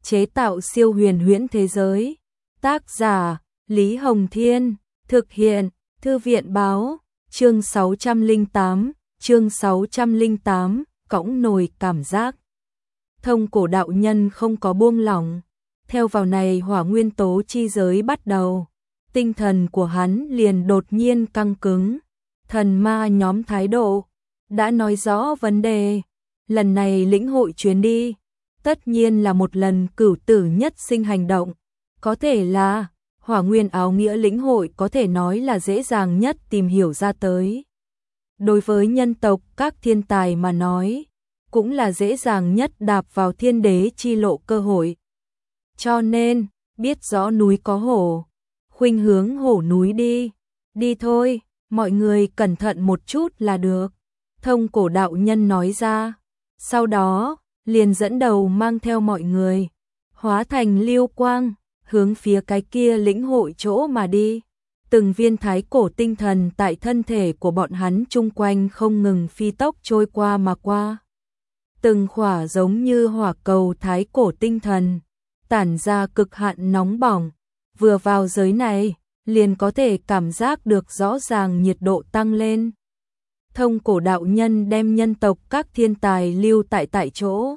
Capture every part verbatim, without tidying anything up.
chế tạo siêu huyền huyễn thế giới. Tác giả Lý Hồng Thiên, thực hiện Thư viện Báo, chương sáu trăm lẻ tám, chương sáu trăm lẻ tám, cõng nồi cảm giác. Thông cổ đạo nhân không có buông lỏng, theo vào này hỏa nguyên tố chi giới bắt đầu, tinh thần của hắn liền đột nhiên căng cứng. Thần ma nhóm thái độ đã nói rõ vấn đề, lần này lĩnh hội chuyến đi, tất nhiên là một lần cửu tử nhất sinh hành động, có thể là hỏa nguyên áo nghĩa lĩnh hội có thể nói là dễ dàng nhất tìm hiểu ra tới. Đối với nhân tộc các thiên tài mà nói, cũng là dễ dàng nhất đạp vào thiên đế chi lộ cơ hội. Cho nên, biết rõ núi có hổ, khuynh hướng hổ núi đi, đi thôi, mọi người cẩn thận một chút là được. Thông cổ đạo nhân nói ra, sau đó, liền dẫn đầu mang theo mọi người, hóa thành lưu quang, hướng phía cái kia lĩnh hội chỗ mà đi. Từng viên thái cổ tinh thần tại thân thể của bọn hắn chung quanh không ngừng phi tốc trôi qua mà qua. Từng khỏa giống như hỏa cầu thái cổ tinh thần, tản ra cực hạn nóng bỏng, vừa vào giới này, liền có thể cảm giác được rõ ràng nhiệt độ tăng lên. Thông cổ đạo nhân đem nhân tộc các thiên tài lưu tại tại chỗ,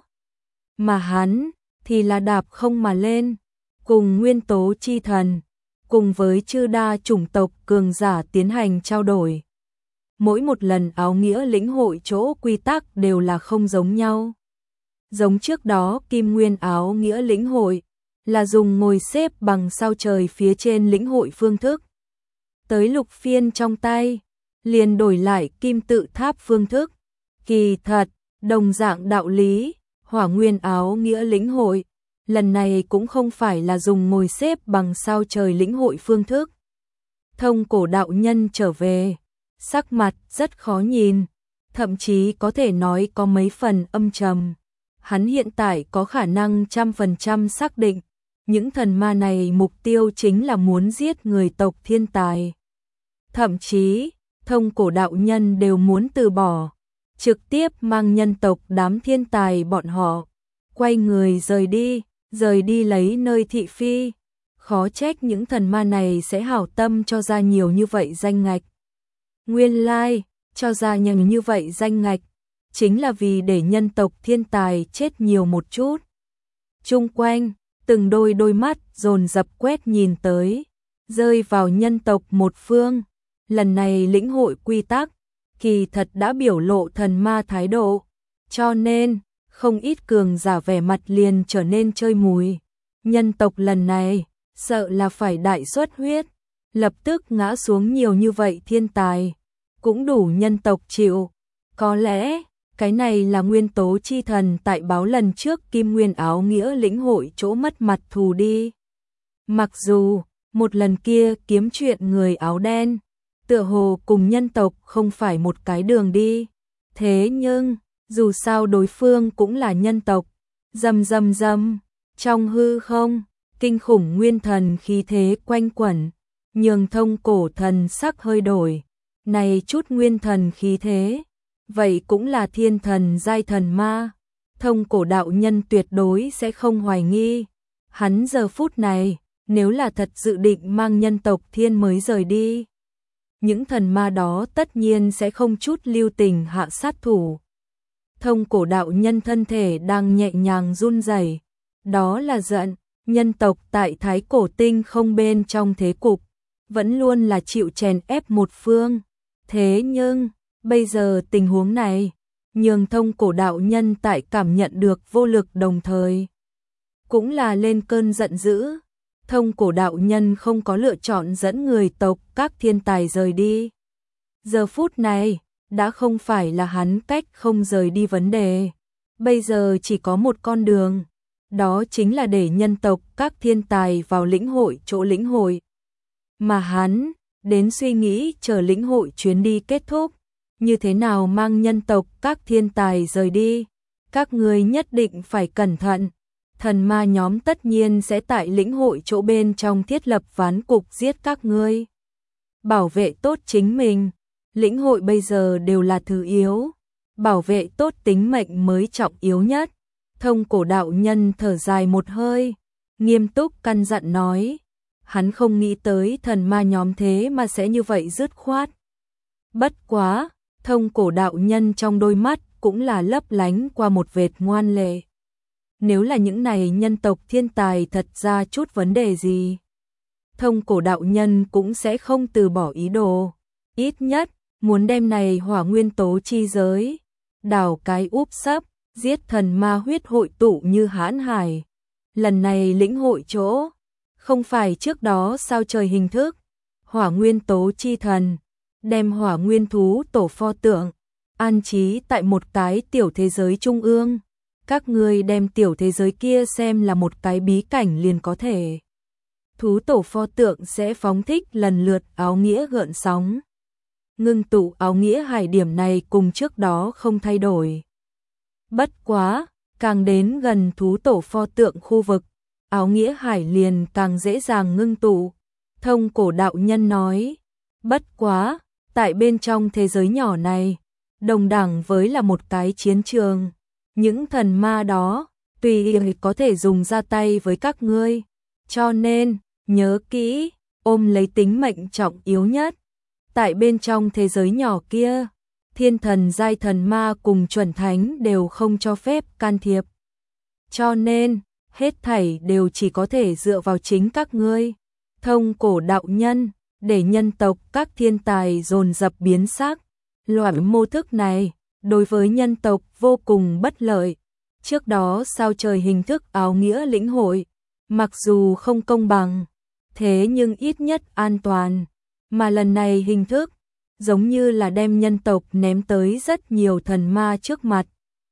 mà hắn thì là đạp không mà lên, cùng nguyên tố chi thần, cùng với chư đa chủng tộc cường giả tiến hành trao đổi. Mỗi một lần áo nghĩa lĩnh hội chỗ quy tắc đều là không giống nhau. Giống trước đó Kim Nguyên áo nghĩa lĩnh hội là dùng ngồi xếp bằng sao trời phía trên lĩnh hội phương thức. Tới lục phiên trong tay, liền đổi lại kim tự tháp phương thức. Kỳ thật, đồng dạng đạo lý, hỏa nguyên áo nghĩa lĩnh hội, lần này cũng không phải là dùng ngồi xếp bằng sao trời lĩnh hội phương thức. Thông cổ đạo nhân trở về, sắc mặt rất khó nhìn, thậm chí có thể nói có mấy phần âm trầm. Hắn hiện tại có khả năng trăm phần trăm xác định, những thần ma này mục tiêu chính là muốn giết người tộc thiên tài. Thậm chí, thông cổ đạo nhân đều muốn từ bỏ, trực tiếp mang nhân tộc đám thiên tài bọn họ, quay người rời đi, rời đi lấy nơi thị phi. Khó trách những thần ma này sẽ hảo tâm cho ra nhiều như vậy danh ngạch. Nguyên lai, cho ra nhiều như vậy danh ngạch, chính là vì để nhân tộc thiên tài chết nhiều một chút. Chung quanh, từng đôi đôi mắt dồn dập quét nhìn tới, rơi vào nhân tộc một phương. Lần này lĩnh hội quy tắc, kỳ thật đã biểu lộ thần ma thái độ, cho nên, không ít cường giả vẻ mặt liền trở nên chơi mùi. Nhân tộc lần này, sợ là phải đại xuất huyết, lập tức ngã xuống nhiều như vậy thiên tài, cũng đủ nhân tộc chịu. Có lẽ, cái này là nguyên tố chi thần tại báo lần trước Kim Nguyên áo nghĩa lĩnh hội chỗ mất mặt thù đi. Mặc dù, một lần kia kiếm chuyện người áo đen, tựa hồ cùng nhân tộc không phải một cái đường đi, thế nhưng, dù sao đối phương cũng là nhân tộc. Rầm rầm rầm, trong hư không, kinh khủng nguyên thần khí thế quanh quẩn, nhường thông cổ thần sắc hơi đổi. Này chút nguyên thần khí thế, vậy cũng là thiên thần giai thần ma. Thông cổ đạo nhân tuyệt đối sẽ không hoài nghi. Hắn giờ phút này, nếu là thật dự định mang nhân tộc thiên mới rời đi, những thần ma đó tất nhiên sẽ không chút lưu tình hạ sát thủ. Thông cổ đạo nhân thân thể đang nhẹ nhàng run rẩy, đó là giận. Nhân tộc tại Thái Cổ Tinh không bên trong thế cục, vẫn luôn là chịu chèn ép một phương. Thế nhưng, bây giờ tình huống này, nhường thông cổ đạo nhân tại cảm nhận được vô lực đồng thời, cũng là lên cơn giận dữ. Thông cổ đạo nhân không có lựa chọn dẫn người tộc các thiên tài rời đi. Giờ phút này, đã không phải là hắn cách không rời đi vấn đề. Bây giờ chỉ có một con đường, đó chính là để nhân tộc các thiên tài vào lĩnh hội chỗ lĩnh hội. Mà hắn, đến suy nghĩ chờ lĩnh hội chuyến đi kết thúc, như thế nào mang nhân tộc các thiên tài rời đi. Các người nhất định phải cẩn thận, thần ma nhóm tất nhiên sẽ tại lĩnh hội chỗ bên trong thiết lập ván cục giết các ngươi. Bảo vệ tốt chính mình, lĩnh hội bây giờ đều là thứ yếu, bảo vệ tốt tính mệnh mới trọng yếu nhất. Thông cổ đạo nhân thở dài một hơi, nghiêm túc căn dặn nói, hắn không nghĩ tới thần ma nhóm thế mà sẽ như vậy dứt khoát. Bất quá, thông cổ đạo nhân trong đôi mắt cũng là lấp lánh qua một vệt ngoan lệ. Nếu là những này nhân tộc thiên tài thật ra chút vấn đề gì, thông cổ đạo nhân cũng sẽ không từ bỏ ý đồ. Ít nhất, muốn đem này hỏa nguyên tố chi giới, đào cái úp sấp, giết thần ma huyết hội tụ như hãn hải. Lần này lĩnh hội chỗ, không phải trước đó sao trời hình thức, hỏa nguyên tố chi thần, đem hỏa nguyên thú tổ pho tượng, an trí tại một cái tiểu thế giới trung ương. Các ngươi đem tiểu thế giới kia xem là một cái bí cảnh liền có thể. Thú tổ pho tượng sẽ phóng thích lần lượt áo nghĩa gợn sóng. Ngưng tụ áo nghĩa hải điểm này cùng trước đó không thay đổi. Bất quá, càng đến gần thú tổ pho tượng khu vực, áo nghĩa hải liền càng dễ dàng ngưng tụ. Thông cổ đạo nhân nói, bất quá, tại bên trong thế giới nhỏ này, đồng đẳng với là một cái chiến trường. Những thần ma đó, tùy ý có thể dùng ra tay với các ngươi. Cho nên, nhớ kỹ, ôm lấy tính mệnh trọng yếu nhất. Tại bên trong thế giới nhỏ kia, thiên thần giai thần ma cùng chuẩn thánh đều không cho phép can thiệp. Cho nên, hết thảy đều chỉ có thể dựa vào chính các ngươi. Thông cổ đạo nhân, để nhân tộc các thiên tài dồn dập biến sắc. Loại mô thức này, đối với nhân tộc vô cùng bất lợi. Trước đó sao trời hình thức áo nghĩa lĩnh hội, mặc dù không công bằng, thế nhưng ít nhất an toàn. Mà lần này hình thức, giống như là đem nhân tộc ném tới rất nhiều thần ma trước mặt.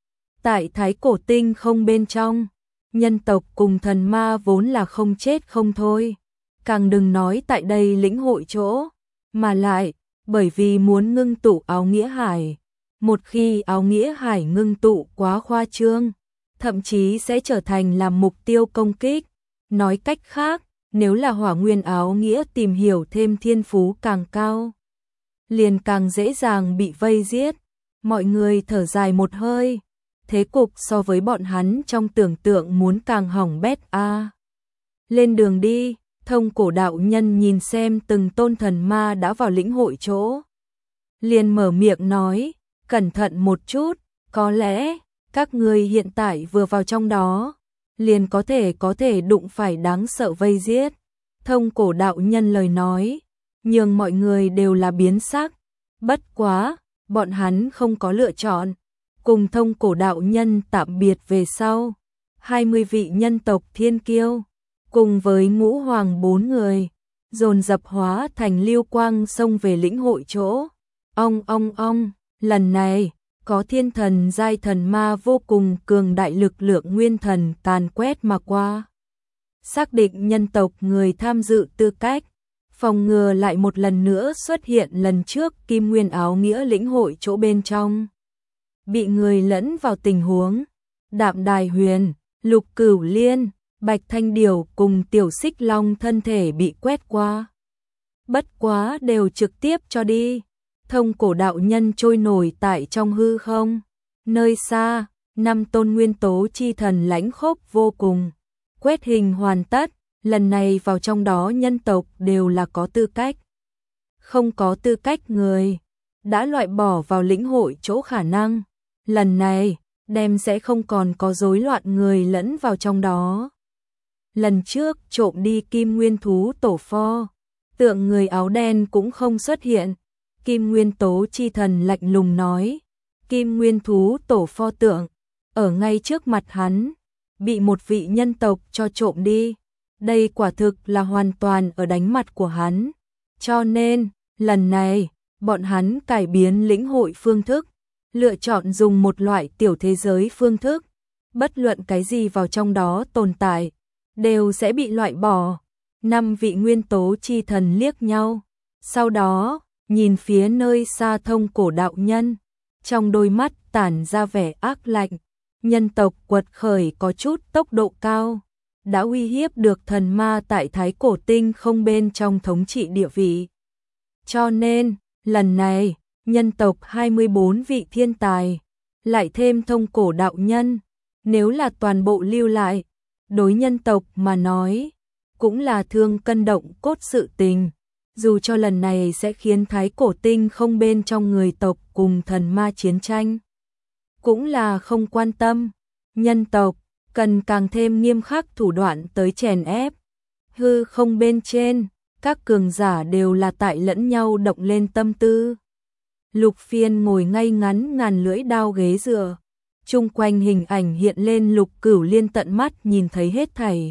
Tại thái cổ tinh không bên trong, nhân tộc cùng thần ma vốn là không chết không thôi. Càng đừng nói tại đây lĩnh hội chỗ, mà lại, bởi vì muốn ngưng tụ áo nghĩa hải. Một khi áo nghĩa hải ngưng tụ quá khoa trương, thậm chí sẽ trở thành làm mục tiêu công kích. Nói cách khác, nếu là hỏa nguyên áo nghĩa tìm hiểu thêm thiên phú càng cao, liền càng dễ dàng bị vây giết. Mọi người thở dài một hơi, thế cục so với bọn hắn trong tưởng tượng muốn càng hỏng bét a. À. Lên đường đi, thông cổ đạo nhân nhìn xem từng tôn thần ma đã vào lĩnh hội chỗ. Liền mở miệng nói, cẩn thận một chút, có lẽ, các ngươi hiện tại vừa vào trong đó, liền có thể có thể đụng phải đáng sợ vây giết. Thông cổ đạo nhân lời nói, nhưng mọi người đều là biến sắc. Bất quá, bọn hắn không có lựa chọn. Cùng thông cổ đạo nhân tạm biệt về sau, hai mươi vị nhân tộc thiên kiêu, cùng với ngũ hoàng bốn người, dồn dập hóa thành lưu quang xông về lĩnh hội chỗ. Ong ong ong, lần này, có thiên thần giai thần ma vô cùng cường đại lực lượng nguyên thần càn quét mà qua. Xác định nhân tộc người tham dự tư cách, phòng ngừa lại một lần nữa xuất hiện lần trước kim nguyên áo nghĩa lĩnh hội chỗ bên trong. Bị người lẫn vào tình huống, Đạm Đài Huyền, Lục Cửu Liên, Bạch Thanh Điều cùng Tiểu Xích Long thân thể bị quét qua. Bất quá đều trực tiếp cho đi. Thông cổ đạo nhân trôi nổi tại trong hư không. Nơi xa, năm tôn nguyên tố chi thần lãnh khốc vô cùng. Quét hình hoàn tất, lần này vào trong đó nhân tộc đều là có tư cách. Không có tư cách người, đã loại bỏ vào lĩnh hội chỗ khả năng. Lần này, đem sẽ không còn có rối loạn người lẫn vào trong đó. Lần trước trộm đi kim nguyên thú tổ pho, tượng người áo đen cũng không xuất hiện. Kim nguyên tố chi thần lạnh lùng nói, kim nguyên thú tổ pho tượng, ở ngay trước mặt hắn, bị một vị nhân tộc cho trộm đi. Đây quả thực là hoàn toàn ở đánh mặt của hắn. Cho nên, lần này, bọn hắn cải biến lĩnh hội phương thức, lựa chọn dùng một loại tiểu thế giới phương thức. Bất luận cái gì vào trong đó tồn tại, đều sẽ bị loại bỏ. Năm vị nguyên tố chi thần liếc nhau. Sau đó, nhìn phía nơi xa thông cổ đạo nhân, trong đôi mắt tản ra vẻ ác lạnh. Nhân tộc quật khởi có chút tốc độ cao, đã uy hiếp được thần ma tại thái cổ tinh không bên trong thống trị địa vị. Cho nên, lần này, nhân tộc hai mươi bốn vị thiên tài, lại thêm thông cổ đạo nhân, Nếu là toàn bộ lưu lại, đối nhân tộc mà nói, cũng là thương cân động cốt sự tình. Dù cho lần này sẽ khiến Thái Cổ Tinh không bên trong người tộc cùng thần ma chiến tranh, cũng là không quan tâm. Nhân tộc cần càng thêm nghiêm khắc thủ đoạn tới chèn ép. Hư không bên trên, các cường giả đều là tại lẫn nhau động lên tâm tư. Lục Phiên ngồi ngay ngắn ngàn lưỡi đao ghế dựa, chung quanh hình ảnh hiện lên. Lục Cửu Liên tận mắt nhìn thấy hết thảy.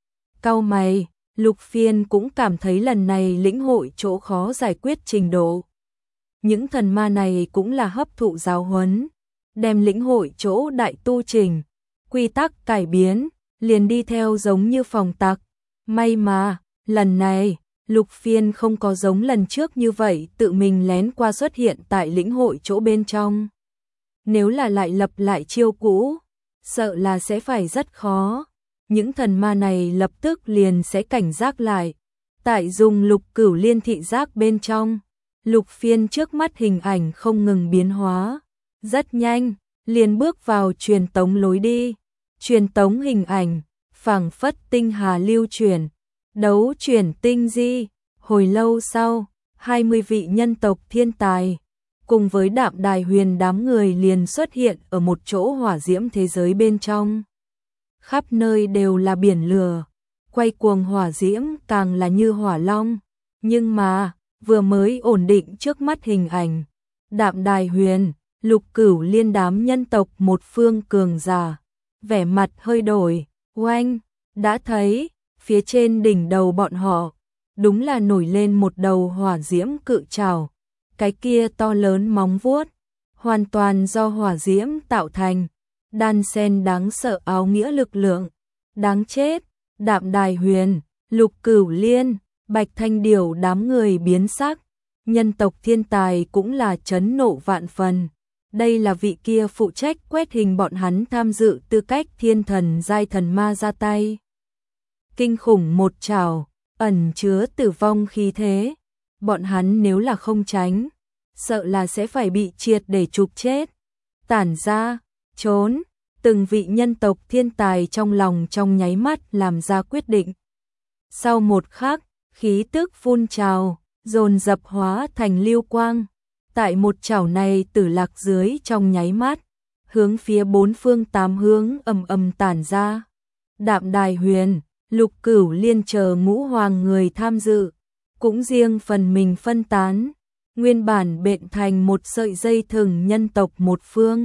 Cau mày, Lục Phiên cũng cảm thấy lần này lĩnh hội chỗ khó giải quyết trình độ. Những thần ma này cũng là hấp thụ giáo huấn, đem lĩnh hội chỗ đại tu trình, quy tắc cải biến, liền đi theo giống như phòng tặc. May mà, lần này, Lục Phiên không có giống lần trước như vậy tự mình lén qua xuất hiện tại lĩnh hội chỗ bên trong. Nếu là lại lập lại chiêu cũ, sợ là sẽ phải rất khó. Những thần ma này lập tức liền sẽ cảnh giác lại. Tại dùng Lục Cửu Liên thị giác bên trong, Lục Phiên trước mắt hình ảnh không ngừng biến hóa. Rất nhanh, liền bước vào truyền tống lối đi. Truyền tống hình ảnh, phảng phất tinh hà lưu chuyển, đấu chuyển tinh di. Hồi lâu sau, hai mươi vị nhân tộc thiên tài, cùng với Đạm Đài Huyền đám người liền xuất hiện ở một chỗ hỏa diễm thế giới bên trong. Khắp nơi đều là biển lửa, quay cuồng hỏa diễm càng là như hỏa long. Nhưng mà, vừa mới ổn định trước mắt hình ảnh, Đạm Đài Huyền, Lục Cửu Liên đám nhân tộc một phương cường giả, vẻ mặt hơi đổi. Oanh, đã thấy, phía trên đỉnh đầu bọn họ, đúng là nổi lên một đầu hỏa diễm cự trảo. Cái kia to lớn móng vuốt, hoàn toàn do hỏa diễm tạo thành, đan xen đáng sợ áo nghĩa lực lượng. Đáng chết, Đạm Đài Huyền, Lục Cửu Liên, Bạch Thanh Điểu đám người biến sắc. Nhân tộc thiên tài cũng là chấn nộ vạn phần. Đây là vị kia phụ trách quét hình bọn hắn tham dự tư cách thiên thần giai thần ma ra tay. Kinh khủng một trảo, ẩn chứa tử vong khí thế. Bọn hắn nếu là không tránh, sợ là sẽ phải bị triệt để trục chết. Tản ra, trốn, từng vị nhân tộc thiên tài trong lòng trong nháy mắt làm ra quyết định. Sau một khắc, khí tức phun trào, dồn dập hóa thành lưu quang. Tại một chảo này Tử Lạc dưới trong nháy mắt, hướng phía bốn phương tám hướng ầm ầm tản ra. Đạm Đài Huyền, Lục Cửu Liên chờ ngũ hoàng người tham dự, cũng riêng phần mình phân tán, nguyên bản bện thành một sợi dây thừng nhân tộc một phương.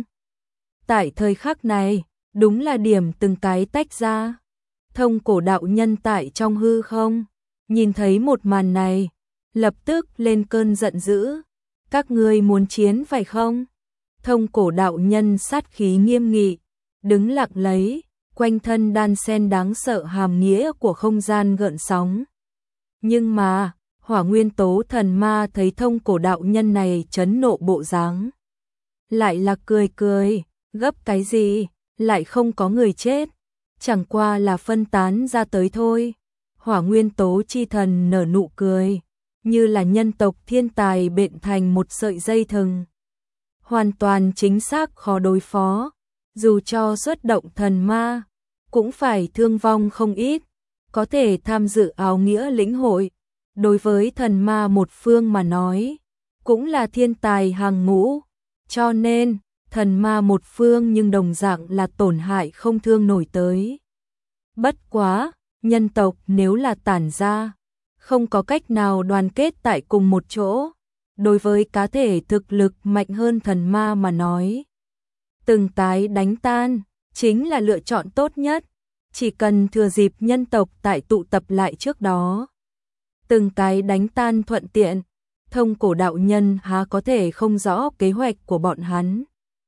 Tại thời khắc này, đúng là điểm từng cái tách ra. Thông Cổ đạo nhân tại trong hư không, nhìn thấy một màn này, lập tức lên cơn giận dữ. Các ngươi muốn chiến phải không? Thông Cổ đạo nhân sát khí nghiêm nghị, đứng lặng lấy, quanh thân đan sen đáng sợ hàm nghĩa của không gian gợn sóng. Nhưng mà, Hỏa Nguyên Tố thần ma thấy Thông Cổ đạo nhân này chấn nộ bộ dáng, lại là cười cười, gấp cái gì, lại không có người chết, chẳng qua là phân tán ra tới thôi. Hỏa Nguyên Tố chi thần nở nụ cười, như là nhân tộc thiên tài bện thành một sợi dây thừng, hoàn toàn chính xác khó đối phó. Dù cho xuất động thần ma, cũng phải thương vong không ít. Có thể tham dự áo nghĩa lĩnh hội, đối với thần ma một phương mà nói, cũng là thiên tài hàng ngũ. Cho nên, thần ma một phương nhưng đồng dạng là tổn hại không thương nổi tới. Bất quá, nhân tộc nếu là tản ra, không có cách nào đoàn kết tại cùng một chỗ. Đối với cá thể thực lực mạnh hơn thần ma mà nói, từng cái đánh tan, chính là lựa chọn tốt nhất. Chỉ cần thừa dịp nhân tộc tại tụ tập lại trước đó, từng cái đánh tan thuận tiện. Thông Cổ đạo nhân há có thể không rõ kế hoạch của bọn hắn.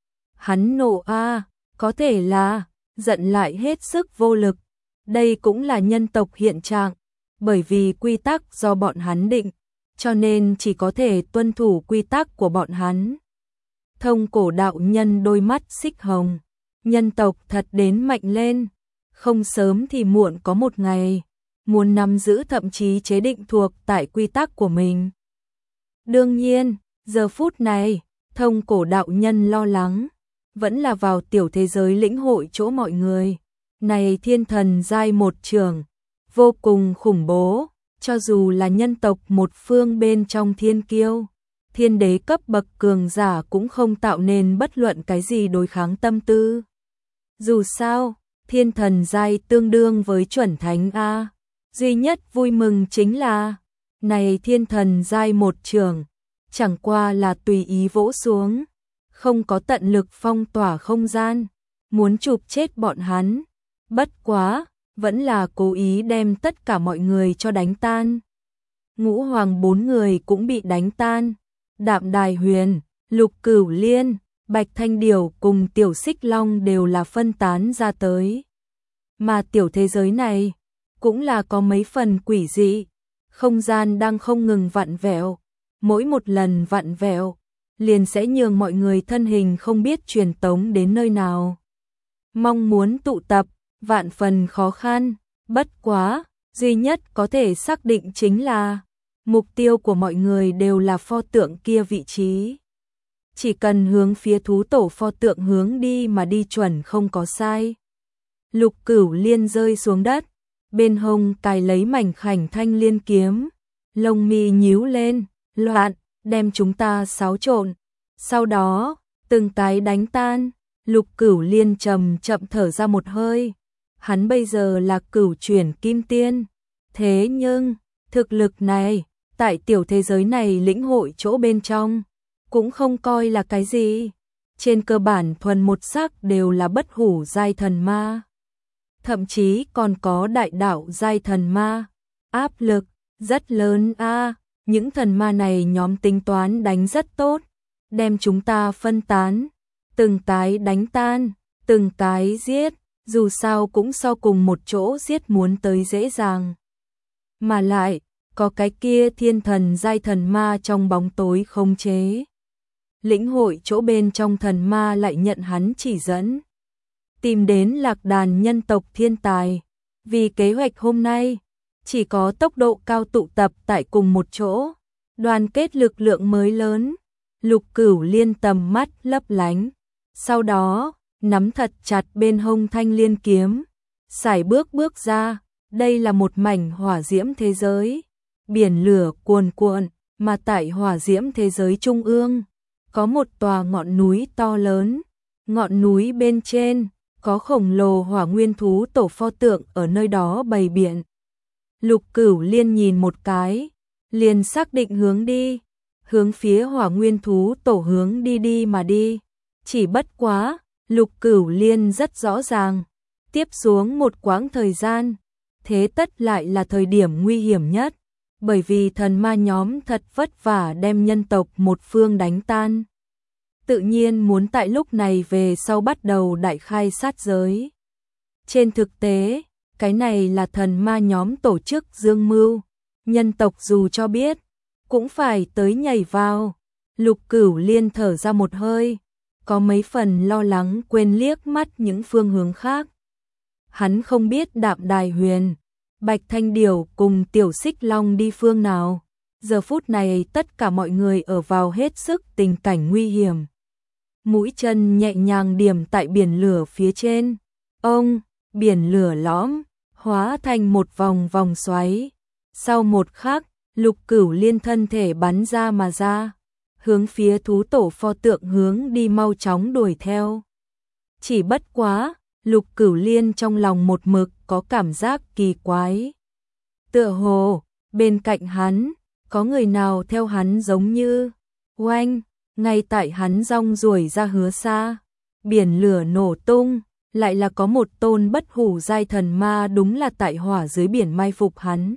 Hắn nộ a, à, có thể là giận lại hết sức vô lực. Đây cũng là nhân tộc hiện trạng, bởi vì quy tắc do bọn hắn định, cho nên chỉ có thể tuân thủ quy tắc của bọn hắn. Thông Cổ đạo nhân đôi mắt xích hồng, nhân tộc thật đến mạnh lên, không sớm thì muộn có một ngày, muốn nắm giữ thậm chí chế định thuộc tại quy tắc của mình. Đương nhiên, giờ phút này, Thông Cổ đạo nhân lo lắng, vẫn là vào tiểu thế giới lĩnh hội chỗ mọi người. Này thiên thần giai một trường, vô cùng khủng bố, cho dù là nhân tộc một phương bên trong thiên kiêu, thiên đế cấp bậc cường giả cũng không tạo nên bất luận cái gì đối kháng tâm tư. Dù sao, thiên thần giai tương đương với chuẩn thánh A, duy nhất vui mừng chính là, này thiên thần giai một trường, chẳng qua là tùy ý vỗ xuống, không có tận lực phong tỏa không gian, muốn chụp chết bọn hắn, bất quá, vẫn là cố ý đem tất cả mọi người cho đánh tan. Ngũ hoàng bốn người cũng bị đánh tan, Đạm Đài Huyền, Lục Cửu Liên, Bạch Thanh Điểu cùng Tiểu Xích Long đều là phân tán ra tới. Mà tiểu thế giới này, cũng là có mấy phần quỷ dị, không gian đang không ngừng vặn vẹo, mỗi một lần vặn vẹo, liền sẽ nhường mọi người thân hình không biết truyền tống đến nơi nào. Mong muốn tụ tập, vạn phần khó khăn, bất quá, duy nhất có thể xác định chính là, mục tiêu của mọi người đều là pho tượng kia vị trí. Chỉ cần hướng phía thú tổ pho tượng hướng đi mà đi chuẩn không có sai. Lục Cửu Liên rơi xuống đất, bên hông cài lấy mảnh khảnh thanh liên kiếm, lông mi nhíu lên, loạn, đem chúng ta xáo trộn. Sau đó, từng cái đánh tan, Lục Cửu Liên trầm chậm thở ra một hơi. Hắn bây giờ là cửu chuyển kim tiên, thế nhưng, thực lực này, tại tiểu thế giới này lĩnh hội chỗ bên trong, cũng không coi là cái gì. Trên cơ bản thuần một sắc đều là bất hủ giai thần ma. Thậm chí còn có đại đạo giai thần ma. Áp lực, rất lớn a à, những thần ma này nhóm tính toán đánh rất tốt. Đem chúng ta phân tán, từng cái đánh tan, từng cái giết, dù sao cũng so cùng một chỗ giết muốn tới dễ dàng. Mà lại, có cái kia thiên thần giai thần ma trong bóng tối khống chế. Lĩnh hội chỗ bên trong thần ma lại nhận hắn chỉ dẫn. Tìm đến lạc đàn nhân tộc thiên tài. Vì kế hoạch hôm nay, chỉ có tốc độ cao tụ tập tại cùng một chỗ. Đoàn kết lực lượng mới lớn. Lục Cửu Liên tầm mắt lấp lánh. Sau đó, nắm thật chặt bên hông thanh liên kiếm. Sải bước bước ra. Đây là một mảnh hỏa diễm thế giới. Biển lửa cuồn cuộn, mà tại hỏa diễm thế giới trung ương, có một tòa ngọn núi to lớn. Ngọn núi bên trên, có khổng lồ hỏa nguyên thú tổ pho tượng ở nơi đó bày biện. Lục Cửu Liên nhìn một cái, liền xác định hướng đi, hướng phía hỏa nguyên thú tổ hướng đi đi mà đi. Chỉ bất quá, Lục Cửu Liên rất rõ ràng, tiếp xuống một quãng thời gian, thế tất lại là thời điểm nguy hiểm nhất, bởi vì thần ma nhóm thật vất vả đem nhân tộc một phương đánh tan. Tự nhiên muốn tại lúc này về sau bắt đầu đại khai sát giới. Trên thực tế, cái này là thần ma nhóm tổ chức dương mưu, nhân tộc dù cho biết, cũng phải tới nhảy vào. Lục Cửu Liên thở ra một hơi, có mấy phần lo lắng quên liếc mắt những phương hướng khác. Hắn không biết Đạm Đài Huyền, Bạch Thanh Điểu cùng Tiểu Xích Long đi phương nào. Giờ phút này tất cả mọi người ở vào hết sức tình cảnh nguy hiểm. Mũi chân nhẹ nhàng điểm tại biển lửa phía trên. Ông, biển lửa lõm, hóa thành một vòng vòng xoáy. Sau một khắc, Lục Cửu Liên thân thể bắn ra mà ra, hướng phía thú tổ pho tượng hướng đi mau chóng đuổi theo. Chỉ bất quá, Lục Cửu Liên trong lòng một mực có cảm giác kỳ quái. Tựa hồ, bên cạnh hắn, có người nào theo hắn giống như, oanh, ngay tại hắn rong ruổi ra hứa xa, biển lửa nổ tung, lại là có một tôn bất hủ giai thần ma đúng là tại hỏa dưới biển mai phục hắn.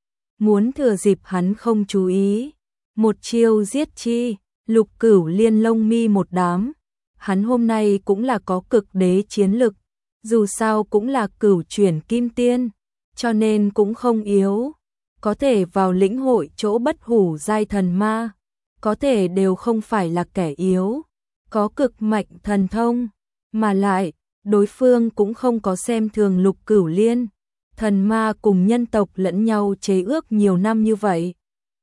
Muốn thừa dịp hắn không chú ý, một chiêu giết chi. Lục Cửu Liên lông mi một đám, hắn hôm nay cũng là có cực đế chiến lực, dù sao cũng là cửu chuyển kim tiên, cho nên cũng không yếu, có thể vào lĩnh hội chỗ bất hủ giai thần ma, có thể đều không phải là kẻ yếu, có cực mạnh thần thông, mà lại, đối phương cũng không có xem thường Lục Cửu Liên, thần ma cùng nhân tộc lẫn nhau chế ước nhiều năm như vậy.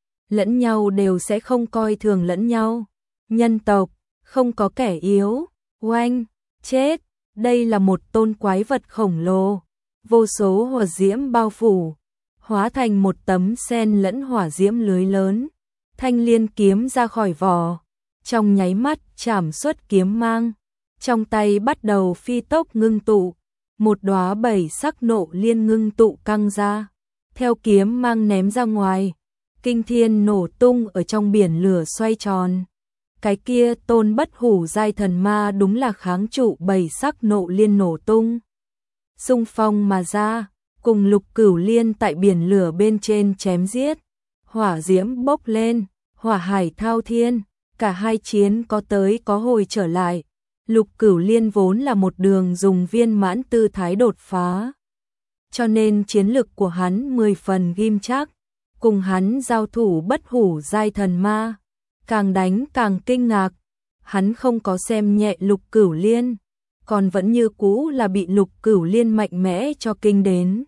Lẫn nhau đều sẽ không coi thường lẫn nhau. Nhân tộc, không có kẻ yếu, Oanh, chết, đây là một tôn quái vật khổng lồ, vô số hỏa diễm bao phủ, hóa thành một tấm sen lẫn hỏa diễm lưới lớn. Thanh liên kiếm ra khỏi vỏ, trong nháy mắt chảm xuất kiếm mang, trong tay bắt đầu phi tốc ngưng tụ, một đóa bảy sắc nộ liên ngưng tụ căng ra, theo kiếm mang ném ra ngoài, kinh thiên nổ tung ở trong biển lửa xoay tròn. Cái kia tôn bất hủ giai thần ma đúng là kháng trụ bảy sắc nộ liên nổ tung. Xung phong mà ra, cùng Lục Cửu Liên tại biển lửa bên trên chém giết, hỏa diễm bốc lên, hỏa hải thao thiên, cả hai chiến có tới có hồi trở lại. Lục Cửu Liên vốn là một đường dùng viên mãn tư thái đột phá, cho nên chiến lực của hắn mười phần ghim chắc, cùng hắn giao thủ bất hủ giai thần ma, càng đánh càng kinh ngạc, hắn không có xem nhẹ Lục Cửu Liên, còn vẫn như cũ là bị Lục Cửu Liên mạnh mẽ cho kinh đến.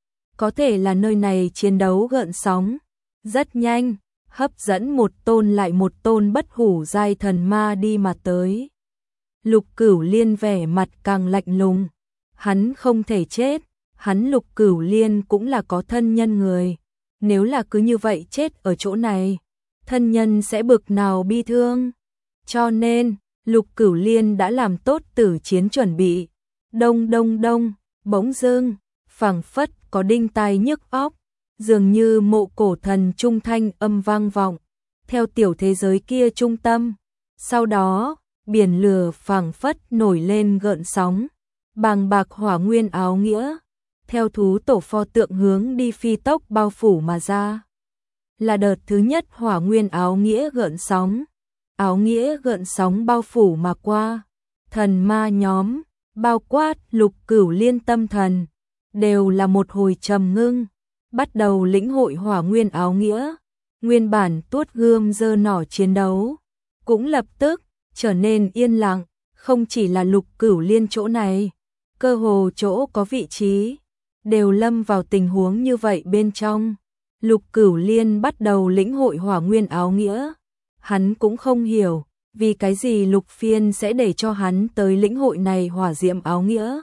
Có thể là nơi này chiến đấu gợn sóng, rất nhanh, hấp dẫn một tôn lại một tôn bất hủ giai thần ma đi mà tới. Lục Cửu Liên vẻ mặt càng lạnh lùng, hắn không thể chết, hắn Lục Cửu Liên cũng là có thân nhân người, nếu là cứ như vậy chết ở chỗ này, thân nhân sẽ bực nào bi thương. Cho nên, Lục Cửu Liên đã làm tốt tử chiến chuẩn bị. Đông đông đông, bỗng dưng, phảng phất có đinh tai nhức óc, dường như mộ cổ thần trung thanh âm vang vọng, theo tiểu thế giới kia trung tâm. Sau đó, biển lửa phảng phất nổi lên gợn sóng, bàng bạc hỏa nguyên áo nghĩa, theo thú tổ pho tượng hướng đi phi tốc bao phủ mà ra. Là đợt thứ nhất hỏa nguyên áo nghĩa gợn sóng, áo nghĩa gợn sóng bao phủ mà qua, thần ma nhóm, bao quát Lục Cửu Liên tâm thần, đều là một hồi trầm ngưng, bắt đầu lĩnh hội hỏa nguyên áo nghĩa, nguyên bản tuốt gươm giơ nỏ chiến đấu, cũng lập tức trở nên yên lặng, không chỉ là Lục Cửu Liên chỗ này, cơ hồ chỗ có vị trí, đều lâm vào tình huống như vậy bên trong. Lục Cửu Liên bắt đầu lĩnh hội hỏa nguyên áo nghĩa, hắn cũng không hiểu, vì cái gì Lục Phiên sẽ để cho hắn tới lĩnh hội này hỏa diệm áo nghĩa.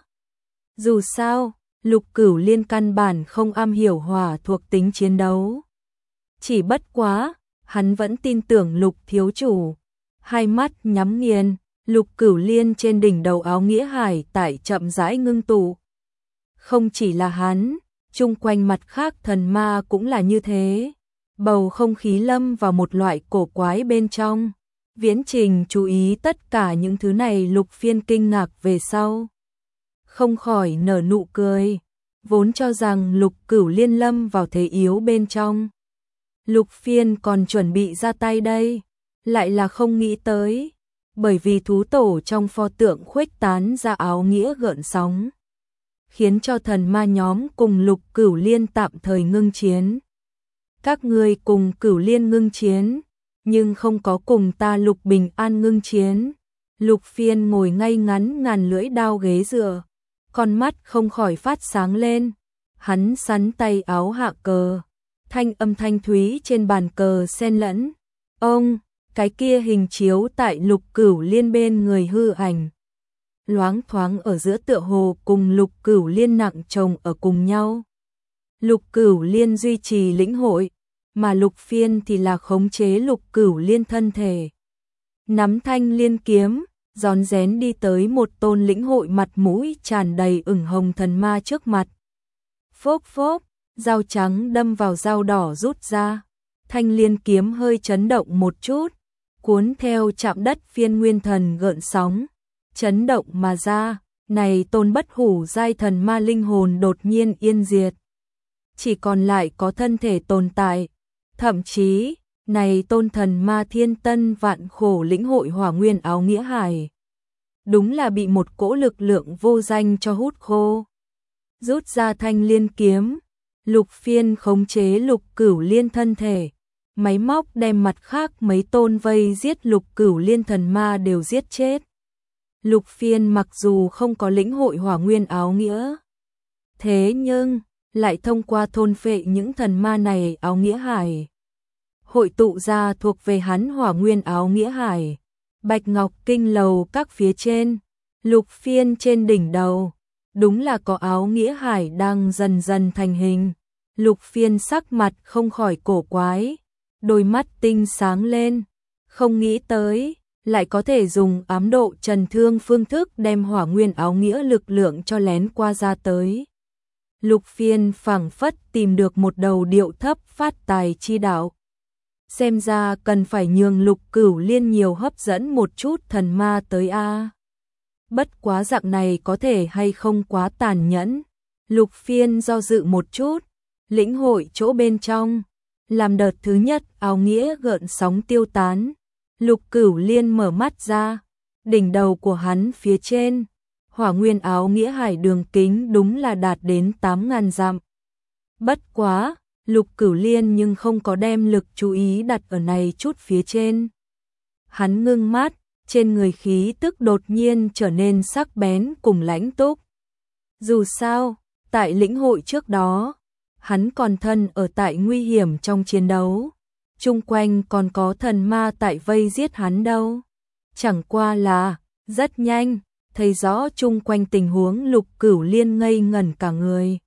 Dù sao, Lục Cửu Liên căn bản không am hiểu hỏa thuộc tính chiến đấu. Chỉ bất quá, hắn vẫn tin tưởng Lục thiếu chủ. Hai mắt nhắm nghiền, Lục Cửu Liên trên đỉnh đầu áo nghĩa hải tại chậm rãi ngưng tụ. Không chỉ là hắn, chung quanh mặt khác thần ma cũng là như thế. Bầu không khí lâm vào một loại cổ quái bên trong. Viễn Trình chú ý tất cả những thứ này, Lục Phiên kinh ngạc về sau, không khỏi nở nụ cười, vốn cho rằng Lục Cửu Liên lâm vào thế yếu bên trong. Lục Phiên còn chuẩn bị ra tay đây, lại là không nghĩ tới, bởi vì thú tổ trong pho tượng khuếch tán ra áo nghĩa gợn sóng, khiến cho thần ma nhóm cùng Lục Cửu Liên tạm thời ngưng chiến. Các ngươi cùng Cửu Liên ngưng chiến, nhưng không có cùng ta Lục Bình An ngưng chiến. Lục Phiên ngồi ngay ngắn ngàn lưỡi đao ghế dựa, con mắt không khỏi phát sáng lên, hắn sắn tay áo hạ cờ, thanh âm thanh thúy trên bàn cờ xen lẫn. Ông, cái kia hình chiếu tại Lục Cửu Liên bên người hư ảnh, loáng thoáng ở giữa tựa hồ cùng Lục Cửu Liên nặng chồng ở cùng nhau. Lục Cửu Liên duy trì lĩnh hội, mà Lục Phiên thì là khống chế Lục Cửu Liên thân thể. Nắm thanh liên kiếm, rón rén đi tới một tôn lĩnh hội mặt mũi tràn đầy ửng hồng thần ma trước mặt. Phốc phốc, dao trắng đâm vào dao đỏ rút ra, thanh liên kiếm hơi chấn động một chút, cuốn theo chạm đất phiên nguyên thần gợn sóng, chấn động mà ra, này tôn bất hủ giai thần ma linh hồn đột nhiên yên diệt. Chỉ còn lại có thân thể tồn tại, thậm chí, này tôn thần ma thiên tân vạn khổ lĩnh hội hỏa nguyên áo nghĩa hải. Đúng là bị một cỗ lực lượng vô danh cho hút khô. Rút ra thanh liên kiếm, Lục Phiên khống chế Lục Cửu Liên thân thể, máy móc đem mặt khác mấy tôn vây giết Lục Cửu Liên thần ma đều giết chết. Lục Phiên mặc dù không có lĩnh hội hỏa nguyên áo nghĩa, thế nhưng lại thông qua thôn phệ những thần ma này áo nghĩa hải, hội tụ ra thuộc về hắn hỏa nguyên áo nghĩa hải, Bạch Ngọc Kinh lầu các phía trên, Lục Phiên trên đỉnh đầu, đúng là có áo nghĩa hải đang dần dần thành hình. Lục Phiên sắc mặt không khỏi cổ quái, đôi mắt tinh sáng lên, không nghĩ tới, lại có thể dùng ám độ trần thương phương thức đem hỏa nguyên áo nghĩa lực lượng cho lén qua ra tới. Lục Phiên phảng phất tìm được một đầu điệu thấp phát tài chi đạo. Xem ra cần phải nhường Lục Cửu Liên nhiều hấp dẫn một chút thần ma tới a. Bất quá dạng này có thể hay không quá tàn nhẫn. Lục Phiên do dự một chút, lĩnh hội chỗ bên trong, làm đợt thứ nhất áo nghĩa gợn sóng tiêu tán. Lục Cửu Liên mở mắt ra, đỉnh đầu của hắn phía trên, hỏa nguyên áo nghĩa hải đường kính đúng là đạt đến tám ngàn dặm. Bất quá, Lục Cửu Liên nhưng không có đem lực chú ý đặt ở này chút phía trên. Hắn ngưng mắt, trên người khí tức đột nhiên trở nên sắc bén cùng lãnh túc. Dù sao, tại lĩnh hội trước đó, hắn còn thân ở tại nguy hiểm trong chiến đấu. Chung quanh còn có thần ma tại vây giết hắn đâu. Chẳng qua là, rất nhanh, thấy rõ chung quanh tình huống Lục Cửu Liên ngây ngẩn cả người.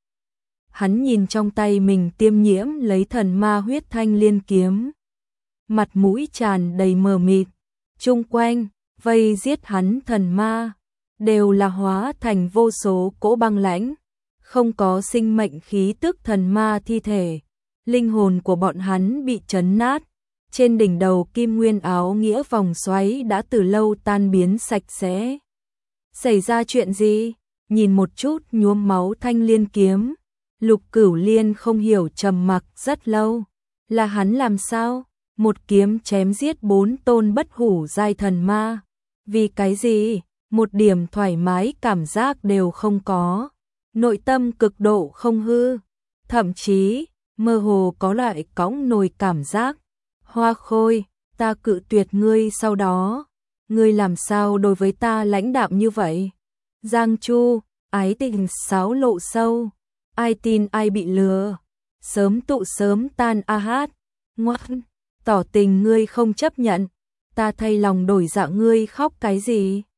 Hắn nhìn trong tay mình tiêm nhiễm lấy thần ma huyết thanh liên kiếm. Mặt mũi tràn đầy mờ mịt, chung quanh, vây giết hắn thần ma, đều là hóa thành vô số cỗ băng lãnh, không có sinh mệnh khí tức thần ma thi thể. Linh hồn của bọn hắn bị chấn nát, trên đỉnh đầu kim nguyên áo nghĩa vòng xoáy đã từ lâu tan biến sạch sẽ. Xảy ra chuyện gì? Nhìn một chút nhuốm máu thanh liên kiếm, Lục Cửu Liên không hiểu trầm mặc rất lâu. Là hắn làm sao? Một kiếm chém giết bốn tôn bất hủ giai thần ma. Vì cái gì? Một điểm thoải mái cảm giác đều không có. Nội tâm cực độ không hư. Thậm chí, mơ hồ có loại cõng nồi cảm giác. Hoa Khôi, ta cự tuyệt ngươi sau đó. Ngươi làm sao đối với ta lãnh đạm như vậy? Giang Chu, ái tình sáo lộ sâu. Ai tin ai bị lừa. Sớm tụ sớm tan a hát. Ngoan, tỏ tình ngươi không chấp nhận. Ta thay lòng đổi dạ ngươi khóc cái gì?